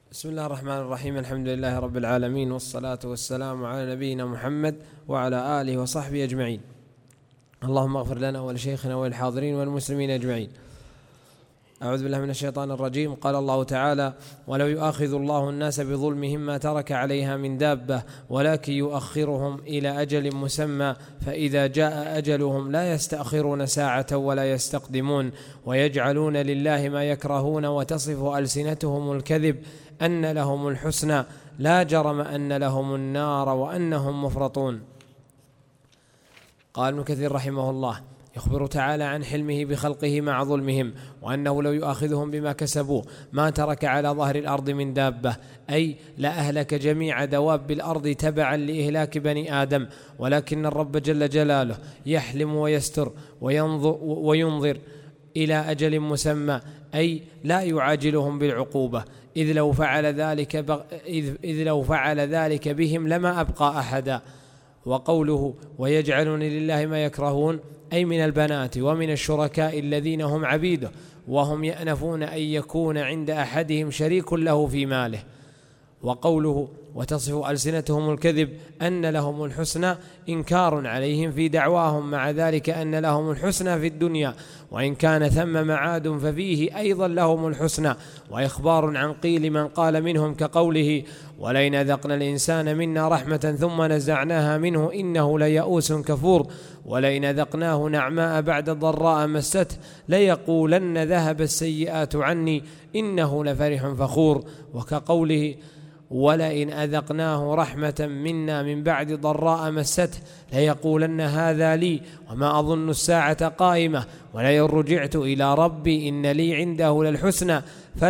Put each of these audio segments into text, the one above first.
بسم الله الرحمن الرحيم. الحمد لله رب العالمين، والصلاة والسلام على نبينا محمد وعلى آله وصحبه أجمعين. اللهم اغفر لنا ولشيخنا وللحاضرين والمسلمين أجمعين. أعوذ بالله من الشيطان الرجيم. قال الله تعالى: ولو يؤاخذ الله الناس بظلمهم ما ترك عليها من دابة ولكن يؤخرهم إلى أجل مسمى فإذا جاء أجلهم لا يستأخرون ساعة ولا يستقدمون ويجعلون لله ما يكرهون وتصف ألسنتهم الكذب أن لهم الحسنى لا جرم أن لهم النار وأنهم مفرطون. قال ابن كثير رحمه الله: يخبر تعالى عن حلمه بخلقه مع ظلمهم، وأنه لو يؤاخذهم بما كسبوا ما ترك على ظهر الأرض من دابة، أي لا أهلك جميع دواب الأرض تبعا لإهلاك بني آدم، ولكن الرب جل جلاله يحلم ويستر وينظر إلى أجل مسمى، أي لا يعاجلهم بالعقوبة، إذ لو فعل ذلك بهم لما أبقى أحدا. وقوله: ويجعلون لله ما يكرهون، أي من البنات ومن الشركاء الذين هم عبيده، وهم يأنفون أن يكون عند أحدهم شريك له في ماله. وقوله: وتصف ألسنتهم الكذب أن لهم الحسنى، إنكار عليهم في دعواهم مع ذلك أن لهم الحسنى في الدنيا، وإن كان ثم معاد ففيه أيضا لهم الحسنى، وإخبار عن قيل من قال منهم كقوله: ولئن أذقنا الإنسان منا رحمة ثم نزعناها منه إنه ليئوس كفور، ولئن أذقناه نعماء بعد ضراء مسته ليقولن ذهب السيئات عني إنه لفرح فخور. وكقوله: ولئن أذقناه رحمة منا من بعد ضراء مسته ليقولن هذا لي وما أظن الساعة قائمة ولئن رجعت إلى ربي إن لي عنده للحسنى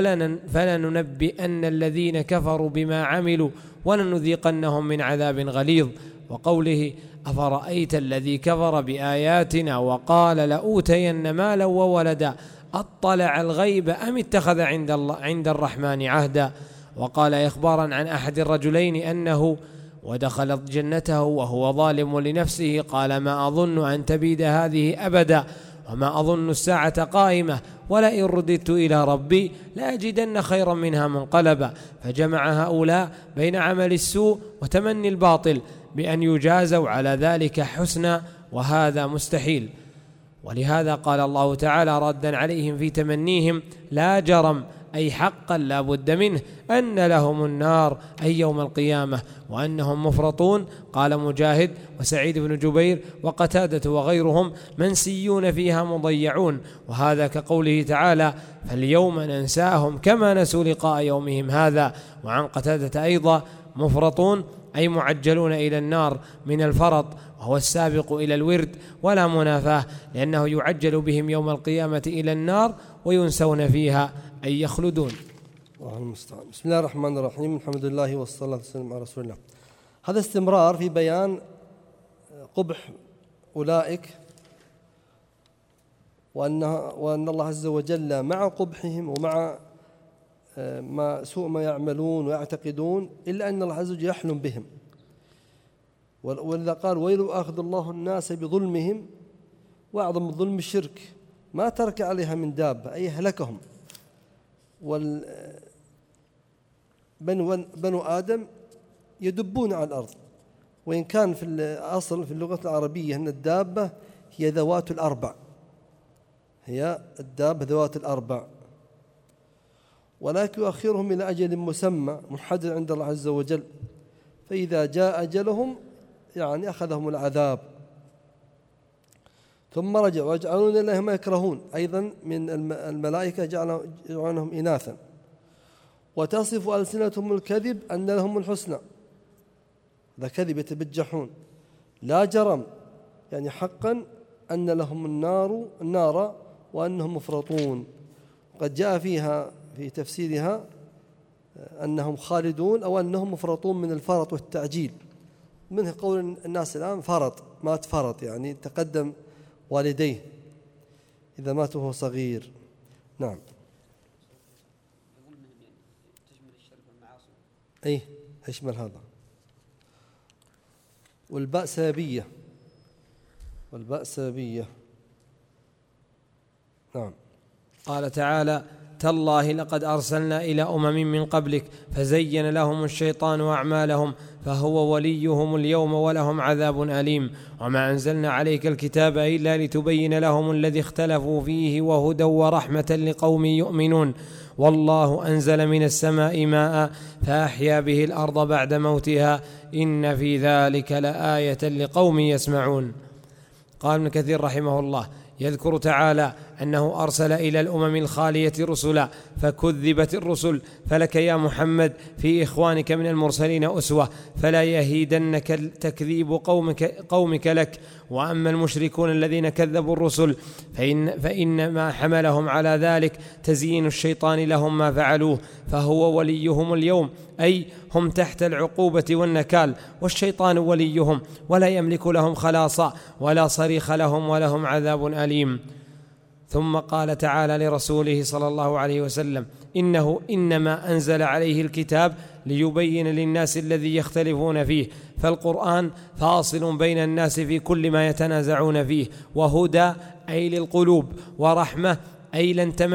فلننبئن الذين كفروا بما عملوا ولنذيقنهم من عذاب غليظ. وقوله: أفرأيت الذي كفر بآياتنا وقال لأوتين مالا وولدا أطلع الغيب أم اتخذ عند الرحمن عهدا. وقال إخبارا عن أحد الرجلين أنه ودخل جنته وهو ظالم لنفسه قال: ما أظن أن تبيد هذه أبدا وما أظن الساعة قائمة ولئن رددت إلى ربي لأجدن خيرا منها منقلبا. فجمع هؤلاء بين عمل السوء وتمني الباطل بأن يجازوا على ذلك حسنا، وهذا مستحيل. ولهذا قال الله تعالى ردا عليهم في تمنيهم: لا جرم، أي حقا لا بد منه، أن لهم النار، أي يوم القيامة، وأنهم مفرطون. قال مجاهد وسعيد بن جبير وقتادة وغيرهم: منسيون فيها مضيعون. وهذا كقوله تعالى: فاليوم ننساهم كما نسوا لقاء يومهم هذا. وعن قتادة أيضا: مفرطون، أي معجلون إلى النار من الفرط، وهو السابق إلى الورد ولا منافاه، لأنه يعجل بهم يوم القيامة إلى النار وينسون فيها، أي يخلدون. الله المستعان. بسم الله الرحمن الرحيم. الحمد لله والصلاة والسلام على رسول الله. هذا استمرار في بيان قبح أولئك، وأن الله عز وجل مع قبحهم ومع سوء ما يعملون ويعتقدون إلا أن الله عز وجل يحلم بهم. ولذا قال: ويل أخذ الله الناس بظلمهم، وأعظم الظلم الشرك، ما ترك عليها من دابة، أي هلكهم. بنو آدم يدبون على الأرض، وإن كان في الأصل في اللغة العربية أن الدابة هي ذوات الأربع، هي الدابة ذوات الأربع، ولكن يؤخرهم إلى أجل مسمى محدد عند الله عز وجل، فإذا جاء أجلهم يعني أخذهم العذاب. ثم رجعوا ويجعلون لله ما يكرهون، أيضا من الملائكة يجعلونهم إناثا. وتصف ألسنتهم الكذب أن لهم الحسنى، هذا كذب يتبجحون. لا جرم، يعني حقا أن لهم النار وأنهم مفرطون. قد جاء فيها في تفسيرها أنهم خالدون أو أنهم مفرطون من الفرط والتعجيل، منه قول الناس الآن فرط، مات فرط، يعني تقدم والديه إذا مات وهو صغير. نعم. أي يشمل هذا. والباء سببية. نعم. قال تعالى: تالله لقد أرسلنا إلى أمم من قبلك فزين لهم الشيطان أعمالهم فهو وليهم اليوم ولهم عذاب أليم وما أنزلنا عليك الكتاب إلا لتبين لهم الذي اختلفوا فيه وهدى ورحمة لقوم يؤمنون والله أنزل من السماء ماء فأحيا به الأرض بعد موتها إن في ذلك لآية لقوم يسمعون. قال ابن كثير رحمه الله يذكر تعالى أنه أرسل إلى الأمم الخالية رسلا فكذبت الرسل فلك يا محمد في إخوانك من المرسلين أسوة فلا يهيدنك تكذيب قومك لك. وأما المشركون الذين كذبوا الرسل فإن ما حملهم على ذلك تزيين الشيطان لهم ما فعلوه فهو وليهم اليوم أي هم تحت العقوبة والنكال والشيطان وليهم ولا يملك لهم خلاصا ولا صريخ لهم ولهم عذاب أليم. ثم قال تعالى لرسوله صلى الله عليه وسلم إنه إنما أنزل عليه الكتاب ليبين للناس الذي يختلفون فيه فالقرآن فاصل بين الناس في كل ما يتنازعون فيه وهدى أي للقلوب ورحمة أي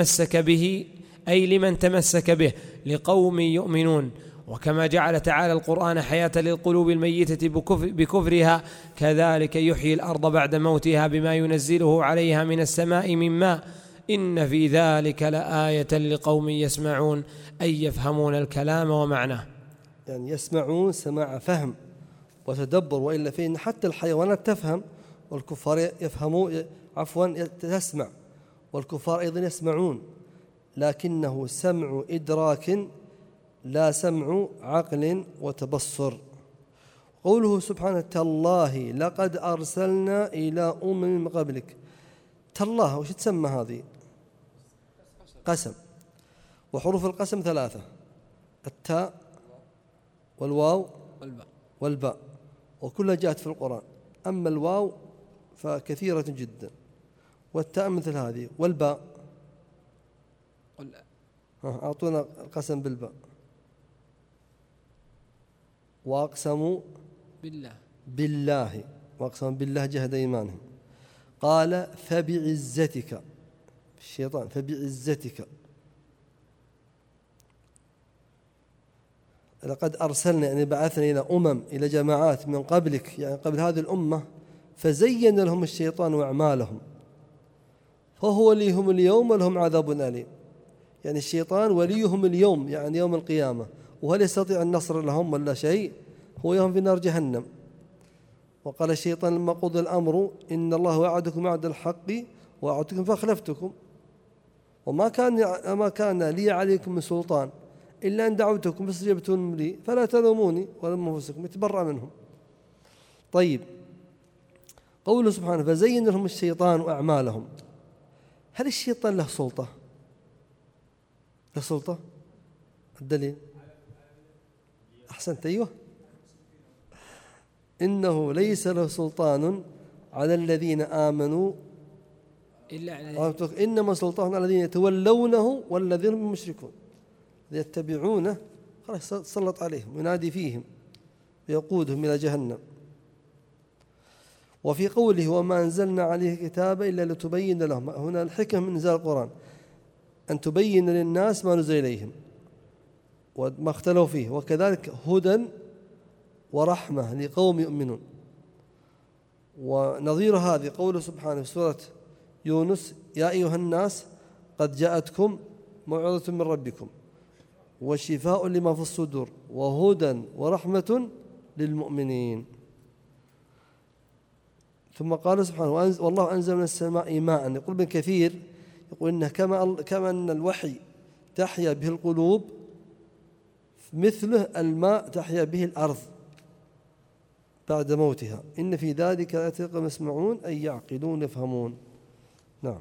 لمن تمسك به لقوم يؤمنون. وكما جعل تعالى القرآن حياة للقلوب الميتة بكفرها كذلك يحيي الأرض بعد موتها بما ينزله عليها من السماء من ماء إن في ذلك لآية لقوم يسمعون أي يفهمون الكلام ومعناه. يعني يسمعون سماع فهم وتدبر وإلا فإن حتى الحيوانات تفهم والكفار يفهمون تسمع والكفار أيضا يسمعون لكنه سمع إدراك لا سمع عقل وتبصر. قوله سبحانه تالله لقد أرسلنا إلى من قبلك تالله وش تسمى هذه؟ قسم وحروف القسم 3 التاء والواو والباء وكلها جاءت في القرآن. أما الواو فكثيرة جدا والتاء مثل هذه والباء أعطونا القسم بالباء وأقسموا بالله وأقسموا بالله جهد إيمانهم. قال فبعزتك الشيطان فبعزتك لقد أرسلنا يعني بعثنا إلى إلى جماعات من قبلك يعني قبل هذه الأمة فزين لهم الشيطان أعمالهم فهو وليهم اليوم ولهم عذاب أليم. يعني الشيطان وليهم اليوم يعني يوم القيامة وهل يستطيع النصر لهم ولا شيء هو يوم في نار جهنم. وقال الشيطان لما قضى الأمر إن الله وعدكم وعد الحق ووعدتكم فأخلفتكم وما كان لي عليكم من سلطان إلا أن دعوتكم فاستجبتم لي فلا تلوموني ولم أنفسكم يتبرأ منهم. طيب قوله سبحانه فزين لهم الشيطان أعمالهم هل الشيطان له سلطة؟ له سلطة؟ الدليل أحسنت أيوه إنه ليس له سلطان على الذين آمنوا إنما سلطان على الذين يتولونه والذين هم مشركون يتبعونه خلاص سلط عليهم ينادي فيهم ويقودهم إلى جهنم. وفي قوله وما أنزلنا عليه كتاب إلا لتبين لهم هنا الحكمة من إنزال القرآن أن تبين للناس ما نزل إليهم وما اختلوا فيه وكذلك هدى ورحمة لقوم يؤمنون. ونظير هذه قوله سبحانه في سورة يونس يا أيها الناس قد جاءتكم موعظة من ربكم وشفاء لما في الصدور وهدى ورحمة للمؤمنين. ثم قال سبحانه والله أنزل من السماء ماء. يقول ابن كثير يقول إنه كما أن الوحي تحيا به القلوب مثله الماء تحيا به الأرض بعد موتها إن في ذلك لقوم يسمعون أي يعقلون يفهمون. نعم.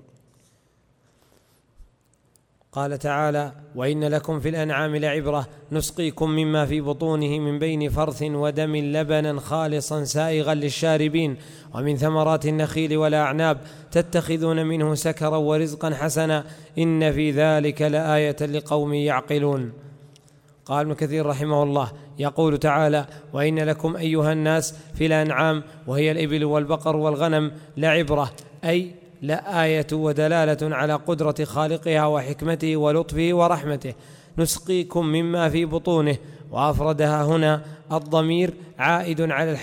قال تعالى وإن لكم في الأنعام لعبرة نسقيكم مما في بطونه من بين فرث ودم لبنا خالصا سائغا للشاربين ومن ثمرات النخيل والأعناب تتخذون منه سكرا ورزقا حسنا إن في ذلك لآية لقوم يعقلون. قال ابن كثير رحمه الله يقول تعالى وإن لكم أيها الناس في الأنعام وهي الإبل والبقر والغنم لعبرة أي لآية ودلالة على قدرة خالقها وحكمته ولطفه ورحمته. نسقيكم مما في بطونه، وأفردها هنا الضمير عائد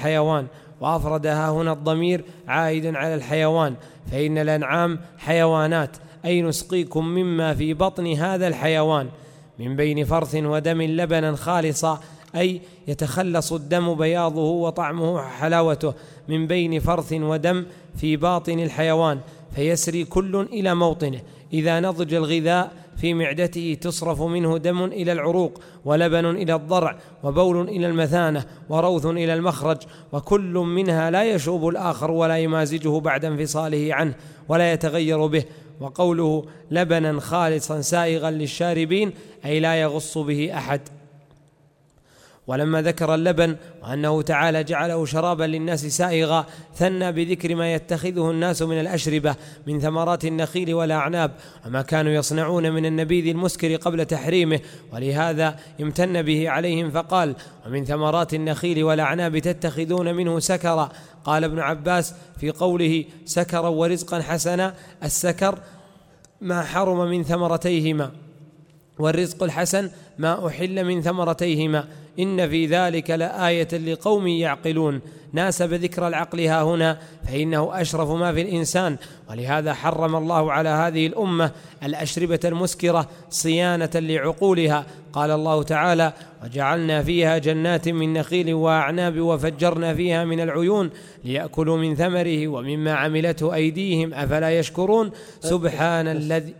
على الحيوان فإن الأنعام حيوانات، أي نسقيكم مما في بطن هذا الحيوان من بين فرث ودم لبنا خالصا، أي يتخلص الدم بياضه وطعمه حلاوته من بين فرث ودم في باطن الحيوان، فيسري كل إلى موطنه. إذا نضج الغذاء في معدته تصرف منه دم إلى العروق، ولبن إلى الضرع، وبول إلى المثانة، وروث إلى المخرج، وكل منها لا يشوب الآخر ولا يمازجه بعد انفصاله عنه ولا يتغير به. وقوله لبنا خالصا سائغا للشاربين أي لا يغص به أحد. ولما ذكر اللبن وأنه تعالى جعله شرابا للناس سائغا، ثنى بذكر ما يتخذه الناس من الأشربة من ثمرات النخيل والأعناب، وما كانوا يصنعون من النبيذ المسكر قبل تحريمه، ولهذا امتن به عليهم فقال: ومن ثمرات النخيل والأعناب تتخذون منه سكرا. قال ابن عباس في قوله سكرا ورزقا حسنا: السكر ما حرم من ثمرتيهما، والرزق الحسن ما أحل من ثمرتيهما. إن في ذلك لآية لقوم يعقلون. ناسب ذكر العقل ها هنا فإنه أشرف ما في الإنسان، ولهذا حرم الله على هذه الأمة الأشربة المسكرة صيانة لعقولها. قال الله تعالى: وجعلنا فيها جنات من نخيل وأعناب وفجرنا فيها من العيون ليأكلوا من ثمره ومما عملته أيديهم أفلا يشكرون. سبحان الذي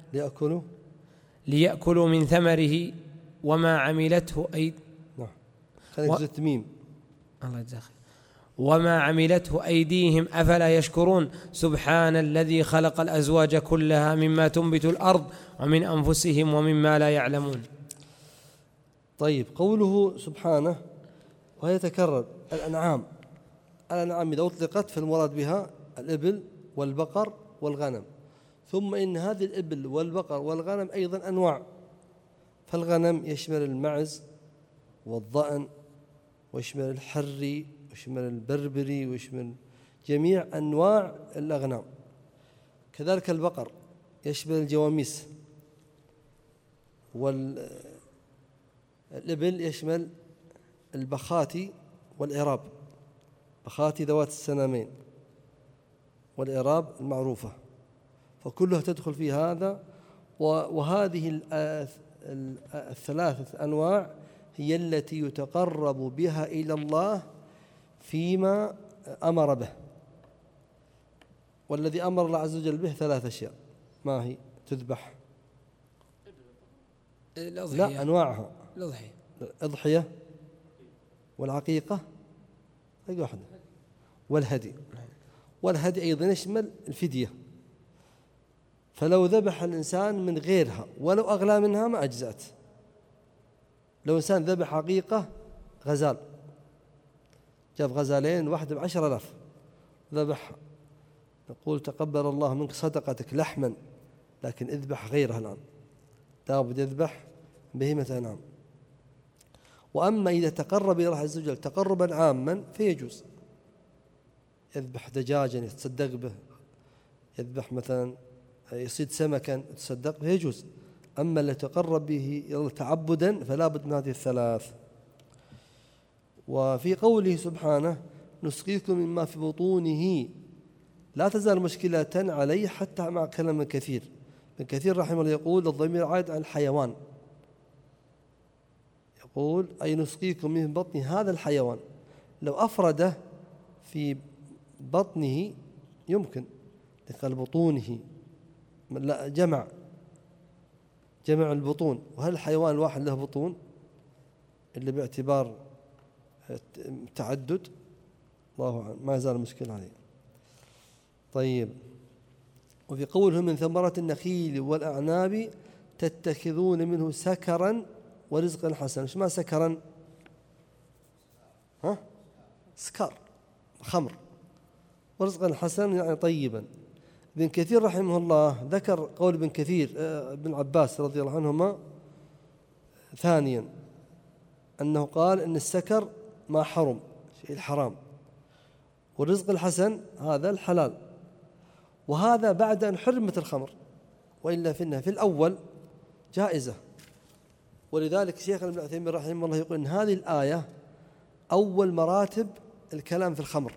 ليأكلوا من ثمره وما عملته وما عملته أيديهم أفلا يشكرون. سبحان الذي خلق الأزواج كلها مما تنبت الأرض ومن أنفسهم ومما لا يعلمون. طيب، قوله سبحانه وهي تكرر الأنعام إذا أطلقت فالمراد بها الإبل والبقر والغنم، ثم إن هذه الإبل والبقر والغنم أيضا أنواع، فالغنم يشمل المعز والضأن ويشمل الحري ويشمل البربري ويشمل جميع أنواع الأغنام. كذلك البقر يشمل الجواميس، والإبل يشمل البخاتي والعراب، بخاتي ذوات السنامين والعراب المعروفة، فكلها تدخل في هذا. وهذه الثلاثة أنواع هي التي يتقرب بها إلى الله فيما أمر به. والذي أمر الله عز وجل به 3 أشياء، ما هي؟ تذبح لا أنواعها، الأضحية والعقيقة واحدة والهدي. والهدي أيضا يشمل الفدية، فلو ذبح الإنسان من غيرها ولو أغلى منها ما أجزأت. لو إنسان ذبح عقيقة غزال، جاب غزالين واحدة ب10,000 ذبح، نقول تقبل الله منك صدقتك لحما، لكن اذبح غيرها الآن، لابد يذبح بهيمة أنعام. وأما إذا تقرب إلى الله عز وجل تقربا عاما فيجوز، يذبح دجاجا يتصدق به، يذبح مثلا يصيد سمكا يتصدق به، يجوز. أما اللي تقرب به تعبدا فلا بد من هذه الثلاث. وفي قوله سبحانه نسقيكم مما في بطونه، لا تزال مشكلة عليه حتى مع كلام كثير. ابن كثير رحمه الله يقول الضمير عائد على الحيوان، يقول أي نسقيكم من بطن هذا الحيوان. لو أفرده في بطنه يمكن، قال بطونه، لا جمع البطون. وهل الحيوان الواحد له بطون إلا باعتبار تعدد؟ الله أعلم، ما زال مشكلة عليه. طيب، وفي قوله من ثمرة النخيل والأعناب تتخذون منه سكرا ورزقا حسنا. ايش ما سكرا؟ سكر، خمر. ورزقا حسنا يعني طيبا. ابن كثير رحمه الله ذكر قول ابن كثير ابن عباس رضي الله عنهما ثانيا، أنه قال أن السكر ما حرم، شيء الحرام، والرزق الحسن هذا الحلال. وهذا بعد أن حرمت الخمر، وإلا في الأول جائزة. ولذلك شيخ ابن عثيمين رحمه الله يقول إن هذه الآية أول مراتب الكلام في الخمر،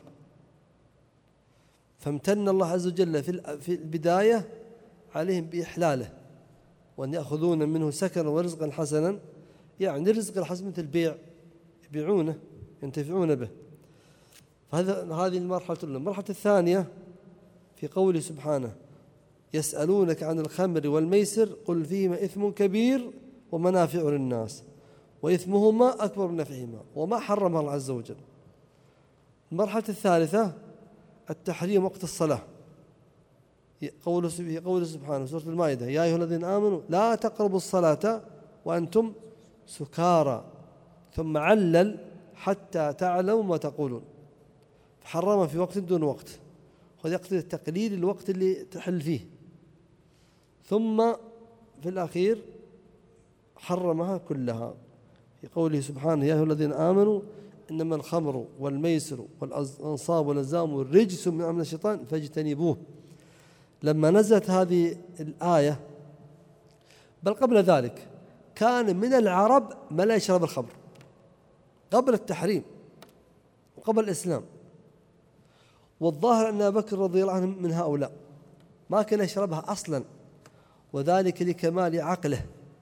فامتن الله عز وجل في البداية عليهم بإحلاله، وأن يأخذون منه سكنا ورزقا حسنا، يعني الرزق الحسن مثل البيع، يبيعونه ينتفعون به. هذه المرحلة الأولى. المرحلة الثانية في قوله سبحانه يسألونك عن الخمر والميسر قل فيهما إثم كبير ومنافع للناس وإثمهما أكبر من نفعهما وما حرمها الله عز وجل. المرحلة الثالثة التحريم وقت الصلاة، قوله سبحانه سورة المائدة يا أيها الذين آمنوا لا تقربوا الصلاة وأنتم سكارى، ثم علل حتى تعلموا ما تقولون، فحرمها في وقت دون وقت، وهذا يقتضي تقليل الوقت اللي تحل فيه. ثم في الأخير حرمها كلها في قوله سبحانه يا أيها الذين آمنوا إنما الخمر والميسر والأنصاب والأزلام رجس من عمل الشيطان فاجتنبوه. لما نزلت هذه الآية، بل قبل ذلك كان من العرب ما لا يشرب الخمر قبل التحريم وقبل الإسلام، والظاهر أن أبا بكر رضي الله عنه من هؤلاء ما كان يشربها أصلا، وذلك لكمال عقله.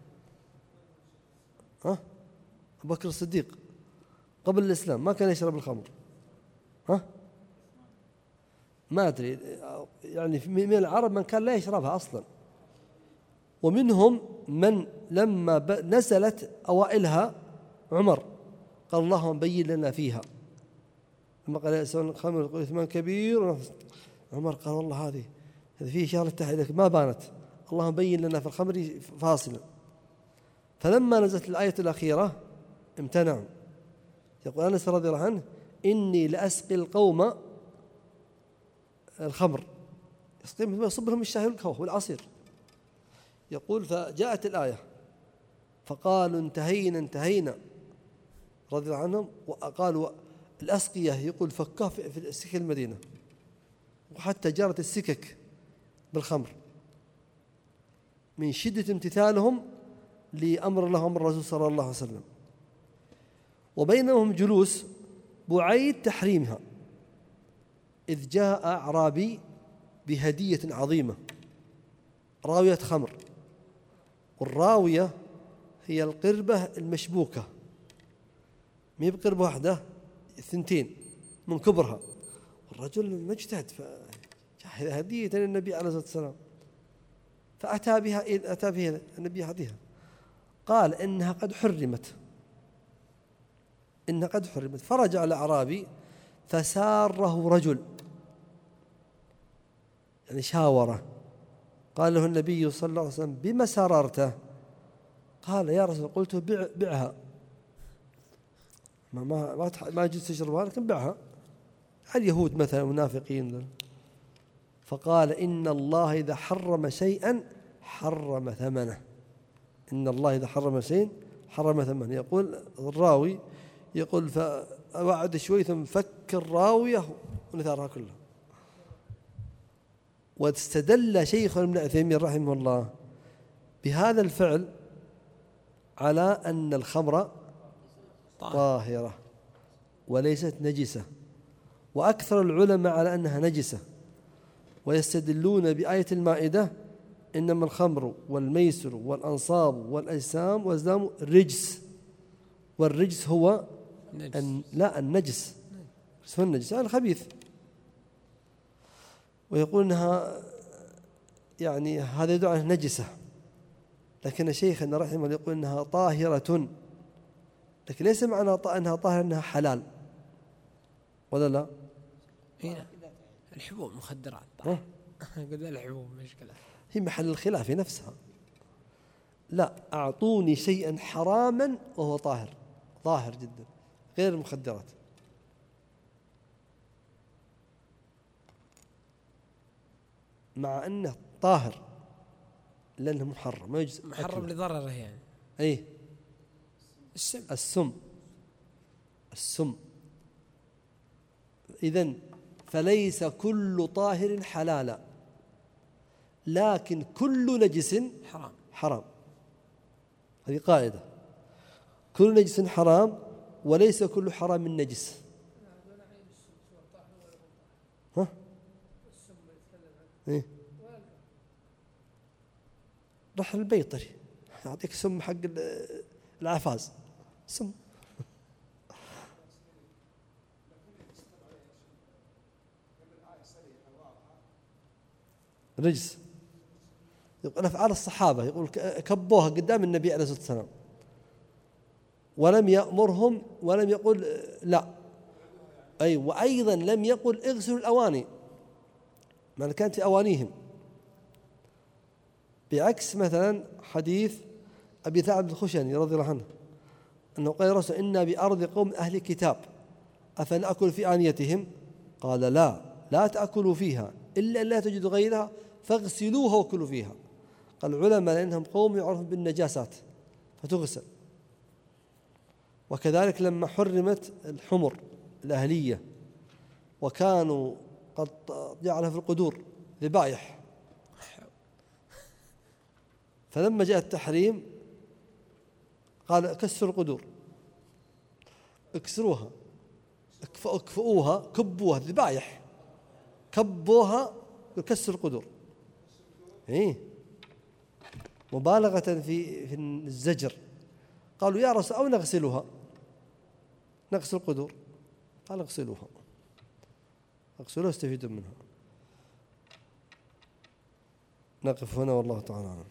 أبو بكر الصديق قبل الإسلام ما كان يشرب الخمر، ما أدري، يعني من العرب من كان لا يشربها أصلا، ومنهم من لما نزلت أوائلها عمر قال اللهم بين لنا فيها، لما قال يسألون الخمر يقول إثم كبير، عمر قال والله هذه فيه شغلة تحت ما بانت، اللهم بين لنا في الخمر فاصلا. فلما نزلت الآية الأخيرة امتنعوا. يقول أنس رضي الله عنه إني لأسقي القوم الخمر، يصب لهم الشاي والعصير. يقول فجاءت الآية فقالوا انتهينا رضي الله عنهم، وقالوا الأسقية يقول فكاه في سكك المدينة، وحتى جرت السكك بالخمر من شدة امتثالهم لأمر الله وأمر الرسول صلى الله عليه وسلم. وبينهم جلوس بعيد تحريمها إذ جاء أعرابي بهدية عظيمة راوية خمر، والراوية هي القربة المشبوكة، ما هي بقربة واحدة، 2 من كبرها، والرجل مجتهد هدية للنبي عليه الصلاة والسلام، فأتى بها النبي هديها، قال إنها قد حرمت. فرجع الأعرابي فساره رجل، يعني شاوره، قال له النبي صلى الله عليه وسلم بما سررته؟ قال يا رسول قلت بعها، ما يجوز تشربها لكن بعها، اليهود مثلا منافقين. فقال إن الله إذا حرم شيئا حرم ثمنه، إن الله إذا حرم شيئا حرم ثمنه. يقول الراوي يقول فوعد شوي ثم فك الراوية ونثارها كلها. واستدل شيخ ابن عثيمين رحمه الله بهذا الفعل على أن الخمر طاهرة وليست نجسة، وأكثر العلماء على أنها نجسة، ويستدلون بآية المائدة إنما الخمر والميسر والأنصاب والأجسام والأزلام رجس، والرجس هو النجس هو النجس يعني الخبيث. ويقول أنها يعني هذا يدعو أنها نجسة، لكن شيخنا رحمه الله يقول أنها طاهرة، لكن ليس معنى أنها طاهرة أنها حلال، ولا لا؟ هنا الحبوب مخدرات قد الحبوب مشكلة، هي محل الخلاف نفسها. لا، أعطوني شيئا حراما وهو ظاهر جدا غير المخدرات. مع أنه طاهر لأنه محرم، ما يجوز محرم لضرره يعني. أي السم. إذن فليس كل طاهر حلالا، لكن كل نجس حرام. هذه قاعدة، كل نجس حرام وليس كل حرام من نجس. ها؟ إيه؟ رح البيطري يعطيك سم حق العفاز، سم. رجس. يقول أفعال الصحابة، يقول كبوها قدام النبي عليه الصلاة والسلام ولم يأمرهم ولم يقل لا. أي وأيضا لم يقل اغسلوا الأواني، ما كانت في أوانيهم، بعكس مثلا حديث أبي ثعلب الخشني رضي الله عنه أنه قال رسول إنا بأرض قوم أهل كتاب أفنأكل في آنيتهم؟ قال لا تأكلوا فيها إلا أن لا تجدوا غيرها فاغسلوها وكلوا فيها. قال العلماء لأنهم قوم يعرفون بالنجاسات فتغسل. وكذلك لما حرمت الحمر الأهلية وكانوا قد جعلها في القدور ذبائح، فلما جاء التحريم قال كسروا القدور، اكسروها، اكفؤوها، كبوها، ذبائح كبوها، كسروا القدور. ايه مبالغة في الزجر. قالوا يا رسول أو نغسلها، نغسل القدور، قال اغسلوها، اغسلوها استفيدوا منها. نقف هنا والله تعالى أعلم.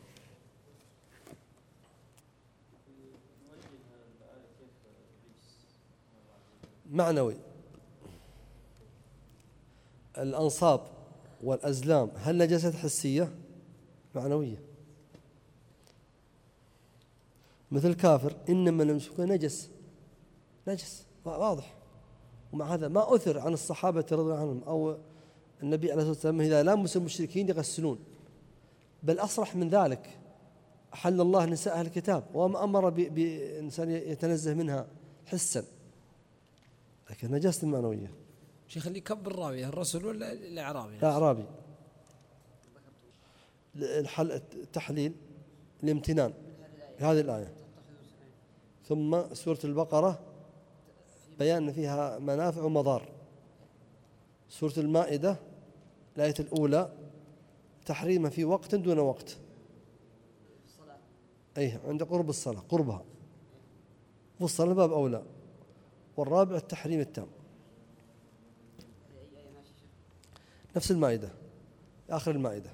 معنوي. الأنصاب والأزلام هل نجاسة حسية؟ معنوية. مثل الكافر إنما المشركون نجس واضح. ومع هذا ما أثر عن الصحابة رضي الله عنهم أو النبي عليه الصلاة والسلام إذا لامسوا المشركين يغسلون، بل أصرح من ذلك أحل الله نساء أهل الكتاب وما أمر بإنسان يتنزه منها حسا، لكن نجاسة المعنوية. شيخ اللي كب الراوية الرسول ولا الأعرابي؟ الأعرابي. التحليل الامتنان هذه الآية، ثم سورة البقرة بيان فيها منافع ومضار. سورة المائدة الآية الأولى تحريم في وقت دون وقت، أي عند قرب الصلاة قربها، والصلاة باب أولى. والرابع التحريم التام، نفس المائدة آخر المائدة.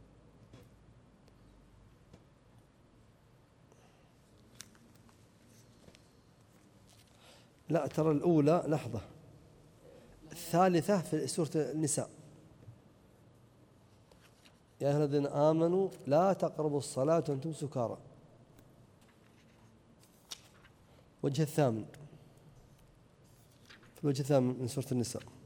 لا ترى الأولى لحظة، الثالثة في سورة النساء يا أيها الذين آمنوا لا تقربوا الصلاة وأنتم سكارى. وجه الثامن، في الوجه الثامن من سورة النساء.